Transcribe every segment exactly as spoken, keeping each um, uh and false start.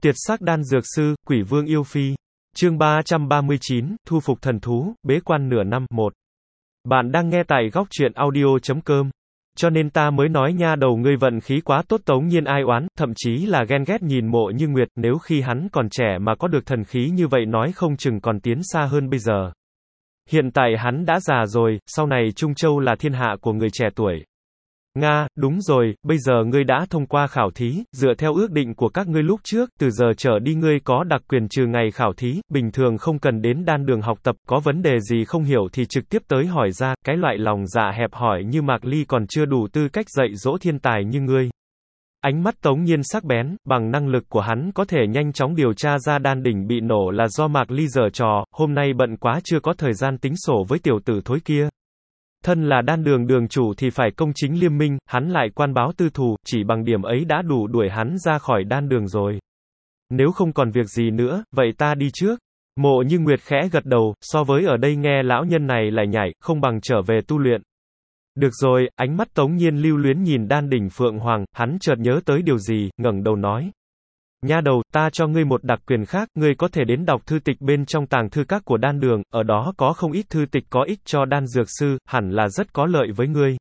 Tiệt sắc đan dược sư, quỷ vương yêu phi. Chương ba trăm ba mươi chín, thu phục thần thú, bế quan nửa năm. một. Bạn đang nghe tại góc truyện audio chấm com. Cho nên ta mới nói nha đầu ngươi vận khí quá tốt. Tống Nhiên ai oán, thậm chí là ghen ghét nhìn Mộ Như Nguyệt, nếu khi hắn còn trẻ mà có được thần khí như vậy nói không chừng còn tiến xa hơn bây giờ. Hiện tại hắn đã già rồi, sau này Trung Châu là thiên hạ của người trẻ tuổi. Nga, đúng rồi, bây giờ ngươi đã thông qua khảo thí, dựa theo ước định của các ngươi lúc trước, từ giờ trở đi ngươi có đặc quyền trừ ngày khảo thí, bình thường không cần đến đan đường học tập, có vấn đề gì không hiểu thì trực tiếp tới hỏi ra, cái loại lòng dạ hẹp hòi như Mạc Ly còn chưa đủ tư cách dạy dỗ thiên tài như ngươi. Ánh mắt Tống Nhiên sắc bén, bằng năng lực của hắn có thể nhanh chóng điều tra ra đan đỉnh bị nổ là do Mạc Ly giở trò, hôm nay bận quá chưa có thời gian tính sổ với tiểu tử thối kia. Thân là đan đường đường chủ thì phải công chính liêm minh, hắn lại quan báo tư thù, chỉ bằng điểm ấy đã đủ đuổi hắn ra khỏi đan đường rồi. Nếu không còn việc gì nữa, vậy ta đi trước. Mộ Như Nguyệt khẽ gật đầu, so với ở đây nghe lão nhân này lại nhảy, không bằng trở về tu luyện. Được rồi, ánh mắt Tống Nhiên lưu luyến nhìn đan đỉnh Phượng Hoàng, hắn chợt nhớ tới điều gì, ngẩng đầu nói. Nha đầu, ta cho ngươi một đặc quyền khác, ngươi có thể đến đọc thư tịch bên trong tàng thư các của đan đường, ở đó có không ít thư tịch có ích cho đan dược sư, hẳn là rất có lợi với ngươi.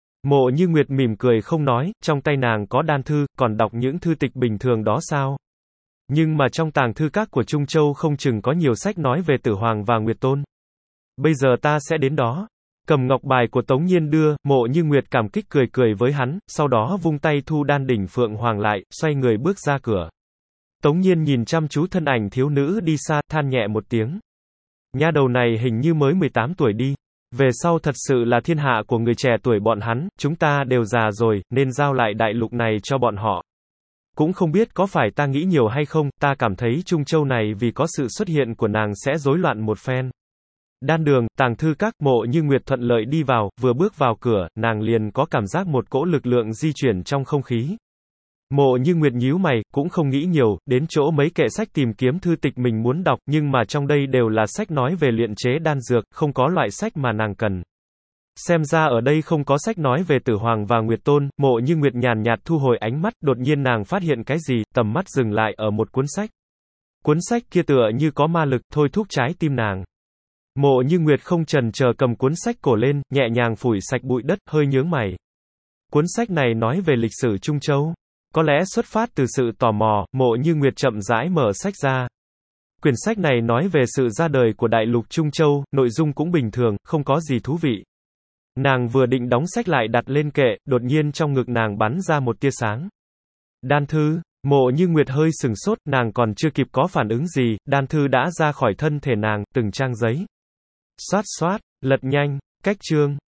Mộ Như Nguyệt mỉm cười không nói, trong tay nàng có đan thư, còn đọc những thư tịch bình thường đó sao? Nhưng mà trong tàng thư các của Trung Châu không chừng có nhiều sách nói về Tử Hoàng và Nguyệt Tôn. Bây giờ ta sẽ đến đó. Cầm ngọc bài của Tống Nhiên đưa, Mộ Như Nguyệt cảm kích cười cười với hắn, sau đó vung tay thu đan đỉnh Phượng Hoàng lại, xoay người bước ra cửa. Tống Nhiên nhìn chăm chú thân ảnh thiếu nữ đi xa, than nhẹ một tiếng. Nha đầu này hình như mới mười tám tuổi đi. Về sau thật sự là thiên hạ của người trẻ tuổi bọn hắn, chúng ta đều già rồi, nên giao lại đại lục này cho bọn họ. Cũng không biết có phải ta nghĩ nhiều hay không, ta cảm thấy Trung Châu này vì có sự xuất hiện của nàng sẽ rối loạn một phen. Đan đường, tàng thư các, Mộ Như Nguyệt thuận lợi đi vào, vừa bước vào cửa, nàng liền có cảm giác một cỗ lực lượng di chuyển trong không khí. Mộ Như Nguyệt nhíu mày, cũng không nghĩ nhiều, đến chỗ mấy kệ sách tìm kiếm thư tịch mình muốn đọc, nhưng mà trong đây đều là sách nói về luyện chế đan dược, không có loại sách mà nàng cần. Xem ra ở đây không có sách nói về Tử Hoàng và Nguyệt Tôn. Mộ Như Nguyệt nhàn nhạt thu hồi ánh mắt, đột nhiên nàng phát hiện cái gì, tầm mắt dừng lại ở một cuốn sách. Cuốn sách kia tựa như có ma lực, thôi thúc trái tim nàng. Mộ Như Nguyệt không chần chờ cầm cuốn sách cổ lên, nhẹ nhàng phủi sạch bụi đất, hơi nhướng mày. Cuốn sách này nói về lịch sử Trung Châu. Có lẽ xuất phát từ sự tò mò, Mộ Như Nguyệt chậm rãi mở sách ra. Quyển sách này nói về sự ra đời của đại lục Trung Châu, nội dung cũng bình thường, không có gì thú vị. Nàng vừa định đóng sách lại đặt lên kệ, đột nhiên trong ngực nàng bắn ra một tia sáng. Đan thư. Mộ Như Nguyệt hơi sừng sốt, nàng còn chưa kịp có phản ứng gì, đan thư đã ra khỏi thân thể nàng, từng trang giấy. Xoát xoát, lật nhanh, cách chương.